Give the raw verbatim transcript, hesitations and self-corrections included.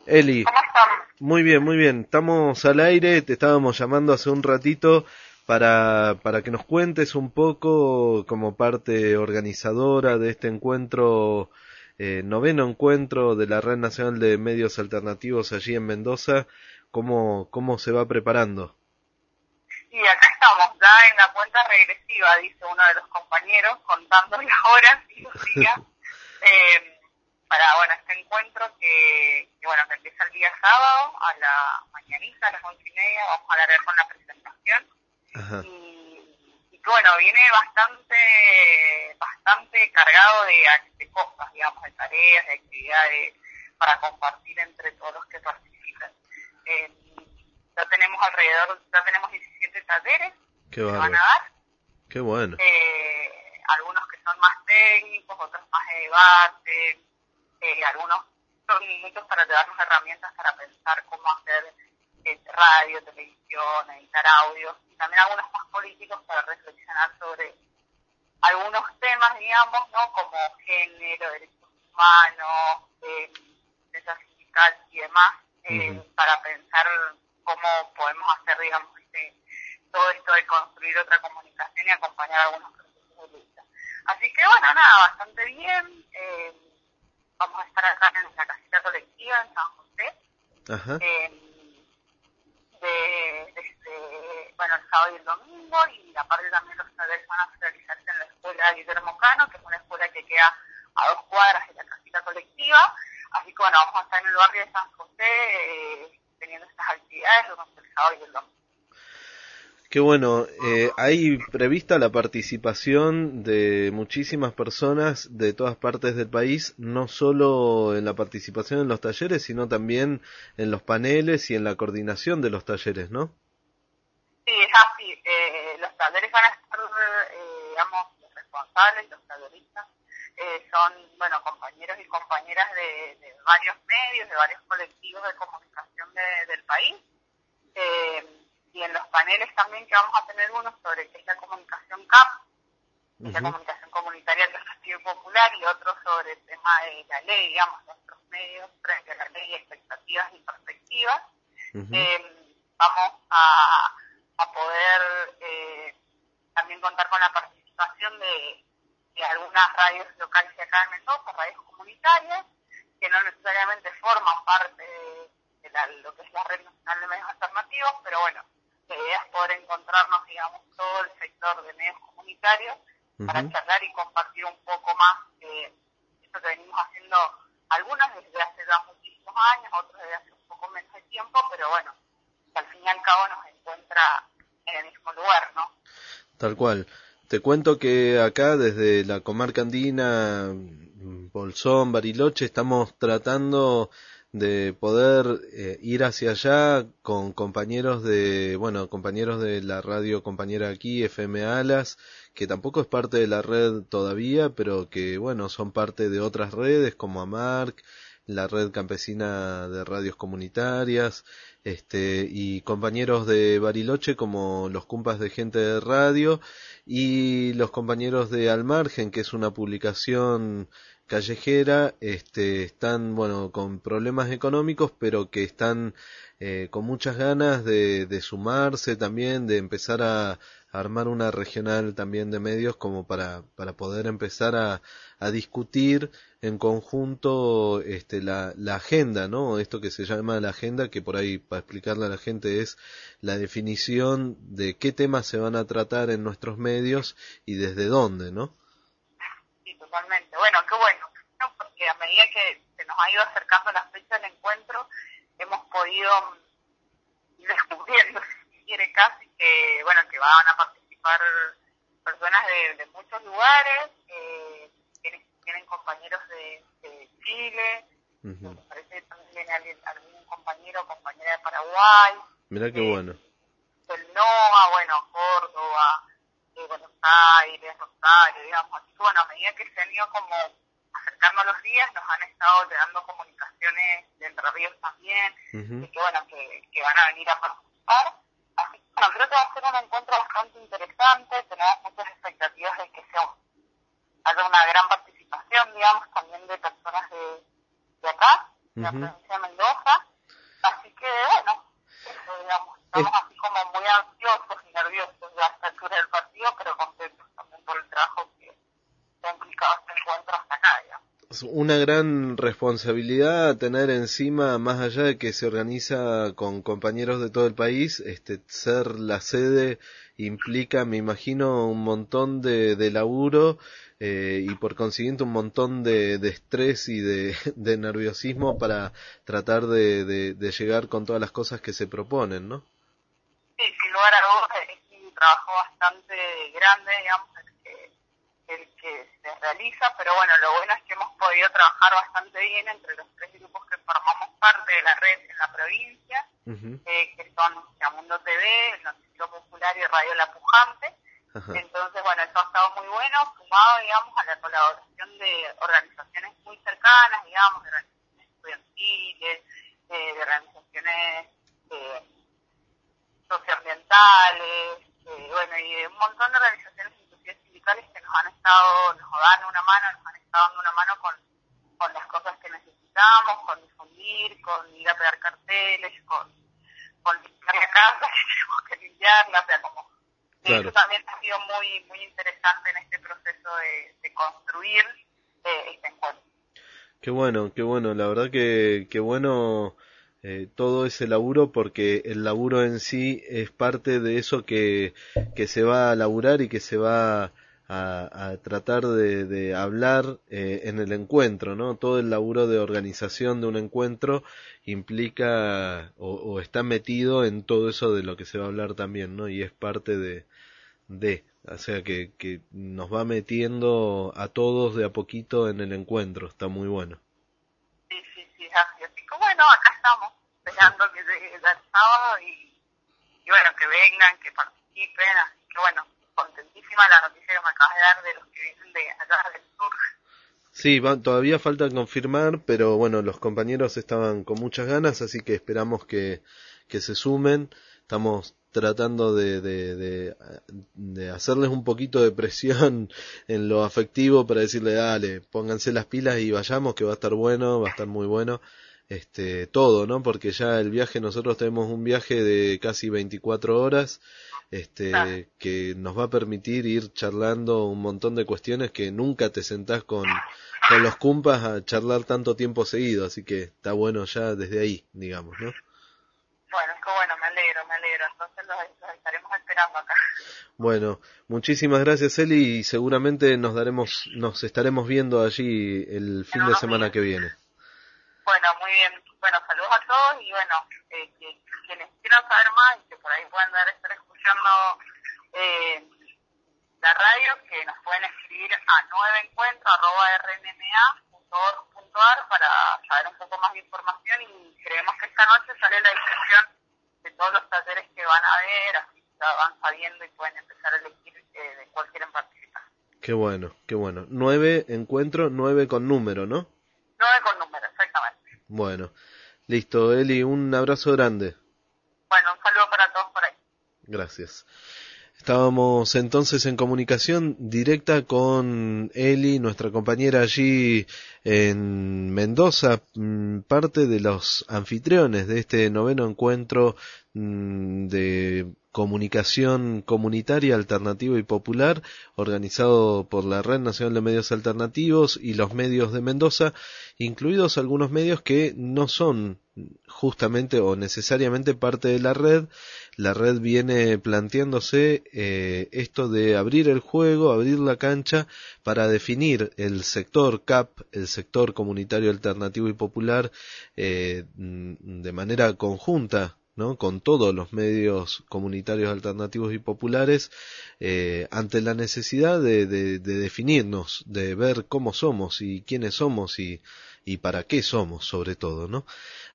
Eli, ¿Cómo están? muy bien, muy bien. Estamos al aire, te estábamos llamando hace un ratito para, para que nos cuentes un poco como parte organizadora de este encuentro, eh, noveno encuentro de la Red Nacional de Medios Alternativos allí en Mendoza, cómo, cómo se va preparando. Y acá estamos, ya en la cuenta regresiva, dice uno de los compañeros, contando las horas y los días, eh, para, bueno, este encuentro que, que, bueno, que empieza el día sábado a la mañanita, a las once y media, vamos a alargar con la presentación, Ajá. y, y que, bueno, viene bastante, bastante cargado de, de cosas, digamos, de tareas, de actividades, para compartir entre todos los que participan. Eh, ya tenemos alrededor, ya tenemos diecisiete talleres Qué que se van a bárbaro, dar, qué bueno. eh, algunos que son más técnicos, otros más de debate, eh, algunos son muchos para darnos herramientas para pensar cómo hacer eh, radio, televisión, editar audio, y también algunos más políticos para reflexionar sobre algunos temas, digamos, ¿no? Como género, derechos humanos, eh, defensa sindical y demás, eh, Ujú. para pensar cómo podemos hacer, digamos, este, todo esto de construir otra comunicación y acompañar algunos procesos de lucha. Así que, bueno, nada, bastante bien. Eh, vamos a estar acá en la casita colectiva en San José. Ajá. Eh, de, desde, bueno, el sábado y el domingo, y aparte también los talleres van a realizarse en la escuela Guillermo Cano, que es una escuela que queda a dos cuadras de la casita colectiva. Así que, bueno, vamos a estar en el barrio de San José eh, teniendo estas actividades durante el sábado y el domingo. Qué bueno, eh, hay prevista la participación de muchísimas personas de todas partes del país, no solo en la participación en los talleres, sino también en los paneles y en la coordinación de los talleres, ¿no? Sí, es así. Eh, los talleres van a estar, eh, digamos, los responsables, los talleristas, eh, son, bueno, compañeros y compañeras de, de varios medios, de varios colectivos de comunicación de, del país. Eh, y en los paneles también que vamos a tener uno sobre qué es la comunicación C A P, que es la Ujú. comunicación comunitaria alternativa y popular, y otro sobre el tema de la ley, digamos, nuestros medios frente a la ley, expectativas y perspectivas. Ujú. Eh, vamos a, a poder eh, también contar con la participación de, de algunas radios locales de acá en Mendoza, radios comunitarias, que no necesariamente forman parte de, de la, lo que es la Red Nacional de Medios Alternativos, pero bueno, la idea es poder encontrarnos, digamos, todo el sector de medios comunitarios para Ujú. charlar y compartir un poco más de esto que venimos haciendo, algunas desde hace ya muchísimos años, otros desde hace un poco menos de tiempo, pero bueno, que al fin y al cabo nos encuentra en el mismo lugar, ¿no? Tal cual. Te cuento que acá desde la comarca andina, mm, Bolsón, Bariloche, estamos tratando de poder eh, ir hacia allá con compañeros de, bueno, compañeros de la radio compañera aquí, F M Alas, que tampoco es parte de la red todavía, pero que, bueno, son parte de otras redes como AMARC, la red campesina de radios comunitarias, este, y compañeros de Bariloche como los Cumpas de Gente de Radio y los compañeros de Al Margen, que es una publicación callejera, este, están, bueno, con problemas económicos, pero que están eh, con muchas ganas de, de sumarse también, de empezar a, a armar una regional también de medios como para, para poder empezar a, a discutir en conjunto este, la, la agenda, ¿no? Esto que se llama la agenda, que por ahí para explicarle a la gente es la definición de qué temas se van a tratar en nuestros medios y desde dónde, ¿no? Sí, totalmente. Bueno, qué bueno, ¿no? Porque a medida que se nos ha ido acercando la fecha del encuentro, hemos podido ir descubriendo, si se quiere casi, que, bueno, que van a participar personas de, de muchos lugares, eh, tienen, tienen compañeros de, de Chile, me Ujú. parece que también viene alguien, algún compañero o compañera de Paraguay, Mirá qué eh, bueno. del NOA, bueno, Córdoba, eh, Buenos Aires, Rosario, digamos. Así que, bueno, a medida que se han ido como acercando los días, nos han estado llegando comunicaciones de Entre Ríos también, Ujú. de que, bueno, que, que van a venir a participar. Así que, bueno, creo que va a ser un encuentro bastante interesante, tenemos muchas expectativas de que sea, haya una gran participación, digamos, también de personas de, de acá, de la Ujú. provincia de Mendoza, Estamos así como muy ansiosos y nerviosos ya a esta altura del partido, pero contentos también por el trabajo que ha implicado este encuentro hasta acá, digamos. Es una gran responsabilidad a tener encima, más allá de que se organiza con compañeros de todo el país, este, ser la sede implica, me imagino, un montón de, de laburo eh, y por consiguiente un montón de, de estrés y de, de nerviosismo para tratar de, de, de llegar con todas las cosas que se proponen, ¿no? Sí, sin lugar a dudas es un trabajo bastante grande, digamos, el que, el que se realiza, pero bueno, lo bueno es que hemos podido trabajar bastante bien entre los tres grupos que formamos parte de la red en la provincia, uh-huh. eh, que son Yamundo T V, el Noticiero Popular y Radio La Pujante. Uh-huh. Entonces, bueno, eso ha estado muy bueno, sumado, digamos, a la colaboración de organizaciones muy cercanas, digamos, de organizaciones estudiantiles, eh, de organizaciones eh, socioambientales, eh, bueno, y de un montón de organizaciones inclusive sindicales que nos han estado, nos dan una mano, nos han estado dando una mano con, con las cosas que necesitamos, con difundir, con ir a pegar carteles, con, con limpiar la casa, que tenemos que limpiarla, o sea, como claro. Eso también ha sido muy muy interesante en este proceso de, de construir eh, este encuentro. Qué bueno, qué bueno, la verdad que, que bueno eh, todo ese laburo, porque el laburo en sí es parte de eso que, que se va a laburar y que se va a, a tratar de, de hablar eh, en el encuentro, ¿no? Todo el laburo de organización de un encuentro implica o, o está metido en todo eso de lo que se va a hablar también, ¿no? Y es parte de, de o sea que, que nos va metiendo a todos de a poquito en el encuentro, está muy bueno. Sí, sí, sí, así, así que bueno, acá estamos, esperando que llegue el sábado y, y bueno, que vengan, que participen, así que bueno, contentísima la noticia que me acabas de dar de los que vienen de allá del sur. Sí, va, todavía falta confirmar, pero bueno, los compañeros estaban con muchas ganas, así que esperamos que, que se sumen. Estamos tratando de, de, de, de hacerles un poquito de presión en lo afectivo para decirle, dale, pónganse las pilas y vayamos, que va a estar bueno, va a estar muy bueno. Este, todo, ¿no? Porque ya el viaje, nosotros tenemos un viaje de casi veinticuatro horas, este, ah. que nos va a permitir ir charlando un montón de cuestiones que nunca te sentás con, con los cumpas a charlar tanto tiempo seguido, así que está bueno ya desde ahí, digamos, ¿no? Bueno, es que bueno, me alegro, me alegro, entonces los, los estaremos esperando acá. Bueno, muchísimas gracias Eli y seguramente nos daremos, nos estaremos viendo allí el fin de semana días. que viene. Bueno, muy bien. Bueno, saludos a todos y bueno, eh, que quienes quieran saber más y que por ahí puedan estar escuchando eh, la radio, que nos pueden escribir a nueve encuentro arroba r n m a punto org punto a r para saber un poco más de información y creemos que esta noche sale la descripción de todos los talleres que van a ver, así que van sabiendo y pueden empezar a elegir eh, de cuál quieren participar. Qué bueno, qué bueno. Nueve encuentro, nueve con número, ¿no? Nueve con número, exactamente. Bueno, listo, Eli, un abrazo grande. Bueno, un saludo para todos por ahí. Gracias. Estábamos entonces en comunicación directa con Eli, nuestra compañera allí en Mendoza, parte de los anfitriones de este noveno encuentro de comunicación comunitaria, alternativa y popular, organizado por la Red Nacional de Medios Alternativos y los medios de Mendoza, incluidos algunos medios que no son justamente o necesariamente parte de la red. La red viene planteándose eh, esto de abrir el juego, abrir la cancha para definir el sector C A P, el sector comunitario alternativo y popular, eh, de manera conjunta, ¿no? Con todos los medios comunitarios alternativos y populares, eh, ante la necesidad de, de, de definirnos, de ver cómo somos y quiénes somos y, y para qué somos, sobre todo, ¿no?